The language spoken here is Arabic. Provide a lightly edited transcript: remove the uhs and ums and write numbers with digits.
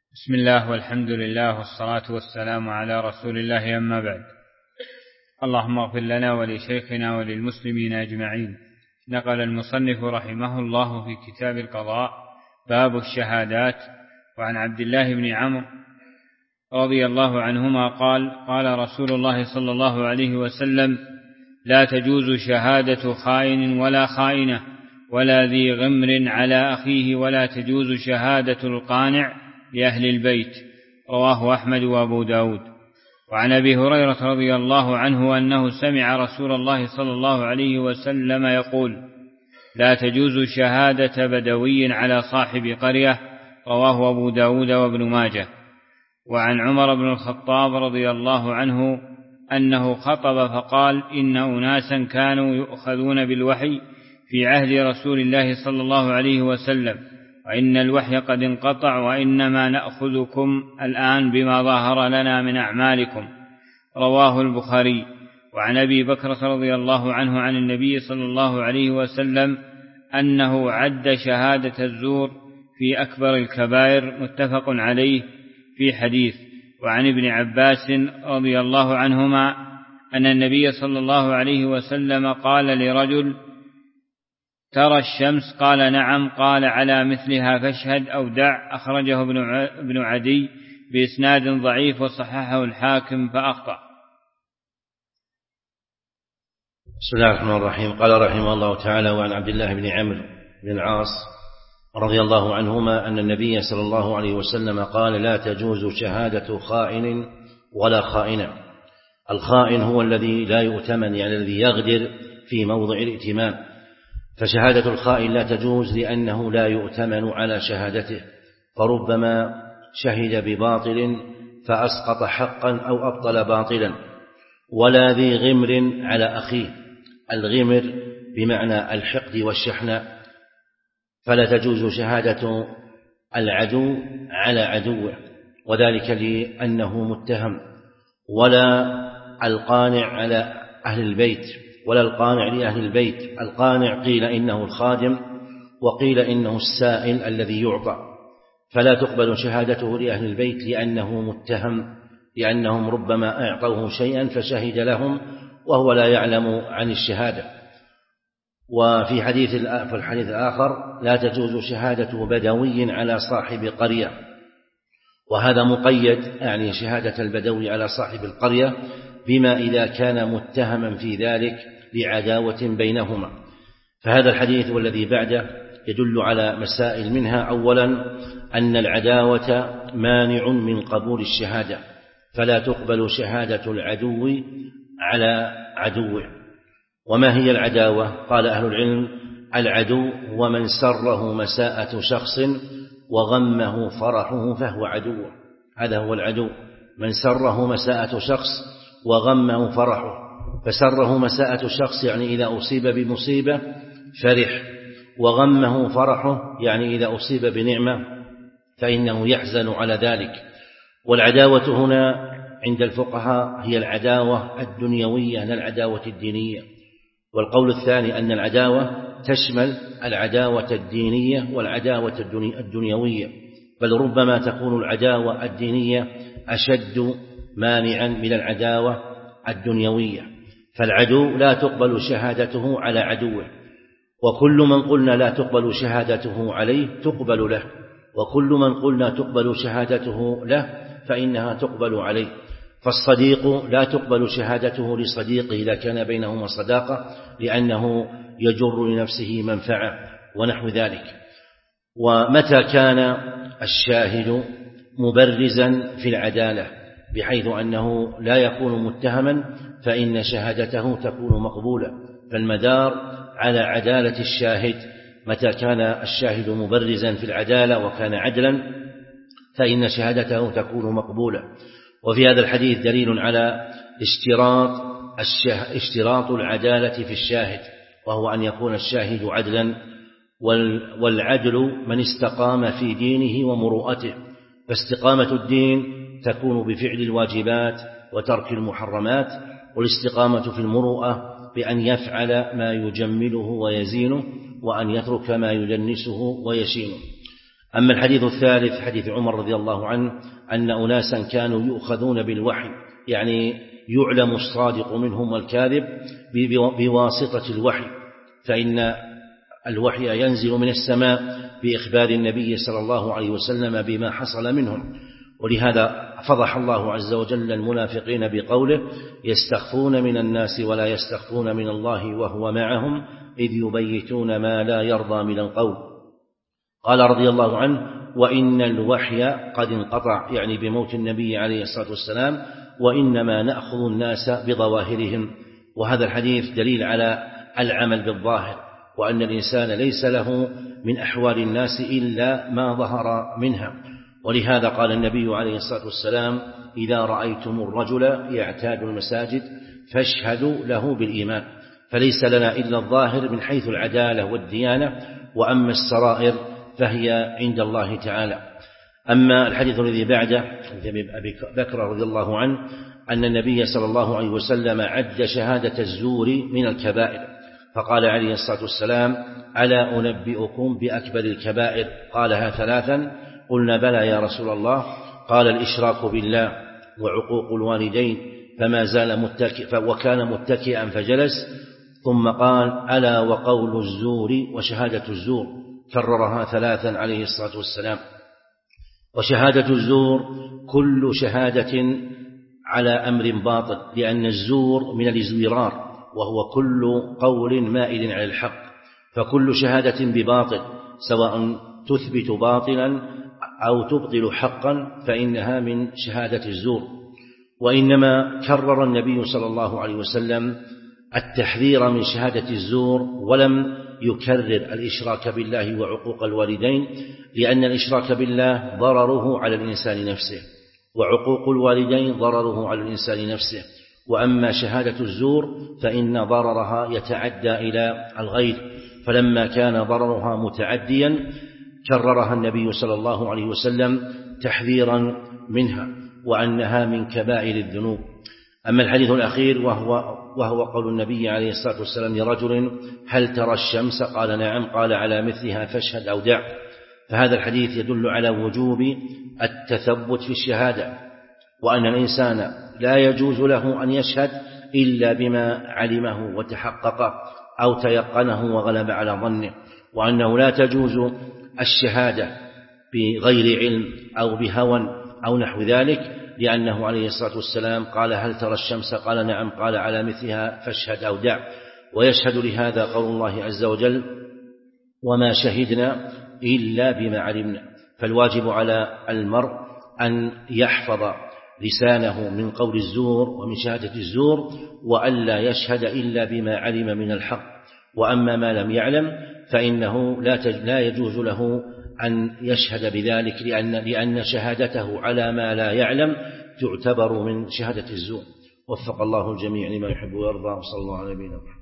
بسم الله والحمد لله والصلاة والسلام على رسول الله، أما بعد. اللهم اغفر لنا ولشيخنا وللمسلمين أجمعين. نقل المصنف رحمه الله في كتاب القضاء باب الشهادات. وعن عبد الله بن عمرو رضي الله عنهما قال: قال رسول الله صلى الله عليه وسلم: لا تجوز شهادة خائن ولا خائنة ولا ذي غمر على أخيه، ولا تجوز شهادة القانع لأهل البيت. رواه أحمد وأبو داود. وعن أبي هريرة رضي الله عنه أنه سمع رسول الله صلى الله عليه وسلم يقول: لا تجوز شهادة بدوي على صاحب قرية. رواه أبو داود وابن ماجه. وعن عمر بن الخطاب رضي الله عنه أنه خطب فقال: إن أناسا كانوا يؤخذون بالوحي في عهد رسول الله صلى الله عليه وسلم، وإن الوحي قد انقطع، وإنما نأخذكم الآن بما ظهر لنا من أعمالكم. رواه البخاري. وعن أبي بكرة رضي الله عنه عن النبي صلى الله عليه وسلم أنه عد شهادة الزور في أكبر الكبائر، متفق عليه في حديث. وعن ابن عباس رضي الله عنهما أن النبي صلى الله عليه وسلم قال لرجل: ترى الشمس؟ قال: نعم. قال: على مثلها فاشهد أو دع. أخرجه ابن عدي بإسناد ضعيف، وصححه الحاكم فأخطأ. بسم الله الرحمن الرحيم. قال رحمه الله تعالى: وعن عبد الله بن عمرو بن العاص رضي الله عنهما أن النبي صلى الله عليه وسلم قال: لا تجوز شهادة خائن ولا خائنة. الخائن هو الذي لا يؤتمن، يعني الذي يغدر في موضع الائتمان، فشهادة الخائن لا تجوز لأنه لا يؤتمن على شهادته، فربما شهد بباطل فأسقط حقا أو أبطل باطلا. ولا ذي غمر على أخيه، الغمر بمعنى الحقد والشحناء، فلا تجوز شهادة العدو على عدوه، وذلك لأنه متهم. ولا القانع على أهل البيت، ولا القانع لأهل البيت. القانع قيل إنه الخادم، وقيل إنه السائل الذي يعطى، فلا تقبل شهادته لأهل البيت لأنه متهم، لأنهم ربما أعطوه شيئا فشهد لهم وهو لا يعلم عن الشهادة. وفي الحديث الآخر: لا تجوز شهادة بدوي على صاحب قرية، وهذا مقيد، يعني شهادة البدوي على صاحب القرية بما إذا كان متهما في ذلك لعداوة بينهما. فهذا الحديث والذي بعده يدل على مسائل، منها: أولا أن العداوة مانع من قبول الشهادة، فلا تقبل شهادة العدو على عدوه. وما هي العداوة؟ قال أهل العلم: العدو هو من سره مساءة شخص وغمه فرحه فهو عدو. هذا هو العدو، من سره مساءة شخص وغمه فرحه. فسره مساءة شخص يعني إذا أصيب بمصيبة فرح، وغمه فرحه يعني إذا أصيب بنعمة فإنه يحزن على ذلك. والعداوة هنا عند الفقهاء هي العداوة الدنيوية لا العداوة الدينية. والقول الثاني أن العداوة تشمل العداوة الدينية والعداوة الدنيوية، بل ربما تكون العداوة الدينية أشد مانعا من العداوة الدنيوية. فالعدو لا تقبل شهادته على عدوه، وكل من قلنا لا تقبل شهادته عليه تقبل له، وكل من قلنا تقبل شهادته له فإنها تقبل عليه. فالصديق لا تقبل شهادته لصديقه إذا كان بينهما صداقة، لأنه يجر لنفسه منفعة ونحو ذلك. ومتى كان الشاهد مبرزا في العدالة بحيث أنه لا يكون متهما فإن شهادته تكون مقبولة. فالمدار على عدالة الشاهد، متى كان الشاهد مبرزا في العدالة وكان عدلا فإن شهادته تكون مقبولة. وفي هذا الحديث دليل على اشتراط العدالة في الشاهد، وهو أن يكون الشاهد عدلا. والعدل من استقام في دينه ومروءته، فاستقامة الدين تكون بفعل الواجبات وترك المحرمات، والاستقامة في المروءة بأن يفعل ما يجمله ويزينه، وأن يترك ما يدنسه ويشينه. أما الحديث الثالث حديث عمر رضي الله عنه أن أناسا كانوا يؤخذون بالوحي، يعني يعلم الصادق منهم والكاذب بواسطة الوحي، فإن الوحي ينزل من السماء بإخبار النبي صلى الله عليه وسلم بما حصل منهم. ولهذا فضح الله عز وجل المنافقين بقوله: يستخفون من الناس ولا يستخفون من الله وهو معهم إذ يبيتون ما لا يرضى من القول. قال رضي الله عنه: وإن الوحي قد انقطع، يعني بموت النبي عليه الصلاة والسلام، وإنما نأخذ الناس بظواهرهم. وهذا الحديث دليل على العمل بالظاهر، وأن الإنسان ليس له من أحوال الناس إلا ما ظهر منها. ولهذا قال النبي عليه الصلاة والسلام: إذا رأيتم الرجل يعتاد المساجد فاشهدوا له بالإيمان. فليس لنا إلا الظاهر من حيث العدالة والديانة، وأما السرائر فهي عند الله تعالى. أما الحديث الذي بعده أبي بكر رضي الله عنه أن النبي صلى الله عليه وسلم عد شهادة الزور من الكبائر، فقال عليه الصلاة والسلام: ألا أنبئكم بأكبر الكبائر؟ قالها ثلاثا. قلنا: بلى يا رسول الله. قال: الإشراك بالله وعقوق الوالدين. فما زال وكان متكئا فجلس، ثم قال: ألا وقول الزور وشهادة الزور. كررها ثلاثا عليه الصلاة والسلام. وشهادة الزور كل شهادة على أمر باطل، لأن الزور من الازورار، وهو كل قول مائل على الحق، فكل شهادة بباطل سواء تثبت باطلا أو تبطل حقا فإنها من شهادة الزور. وإنما كرر النبي صلى الله عليه وسلم التحذير من شهادة الزور، ولم يكرر الإشراك بالله وعقوق الوالدين، لأن الإشراك بالله ضرره على الإنسان نفسه، وعقوق الوالدين ضرره على الإنسان نفسه. وأما شهادة الزور فإن ضررها يتعدى إلى الغير، فلما كان ضررها متعديا كررها النبي صلى الله عليه وسلم تحذيرا منها، وأنها من كبائر الذنوب. أما الحديث الأخير وهو قول النبي عليه الصلاة والسلام لرجل: هل ترى الشمس؟ قال: نعم. قال: على مثلها فاشهد أو دع. فهذا الحديث يدل على وجوب التثبت في الشهادة، وأن الإنسان لا يجوز له أن يشهد إلا بما علمه وتحققه أو تيقنه وغلب على ظنه، وأنه لا تجوز الشهادة بغير علم أو بهوى أو نحو ذلك، لأنه عليه الصلاة والسلام قال: هل ترى الشمس؟ قال: نعم. قال: على مثلها فاشهد أو دع. ويشهد لهذا قول الله عز وجل: وما شهدنا إلا بما علمنا. فالواجب على المرء أن يحفظ لسانه من قول الزور ومن شهادة الزور، وألا يشهد إلا بما علم من الحق. وأما ما لم يعلم فإنه لا يجوز له أن يشهد بذلك، لأن شهادته على ما لا يعلم تعتبر من شهادة الزور. وفق الله الجميع لما يحب ويرضى، وصلى الله على نبينا محمد.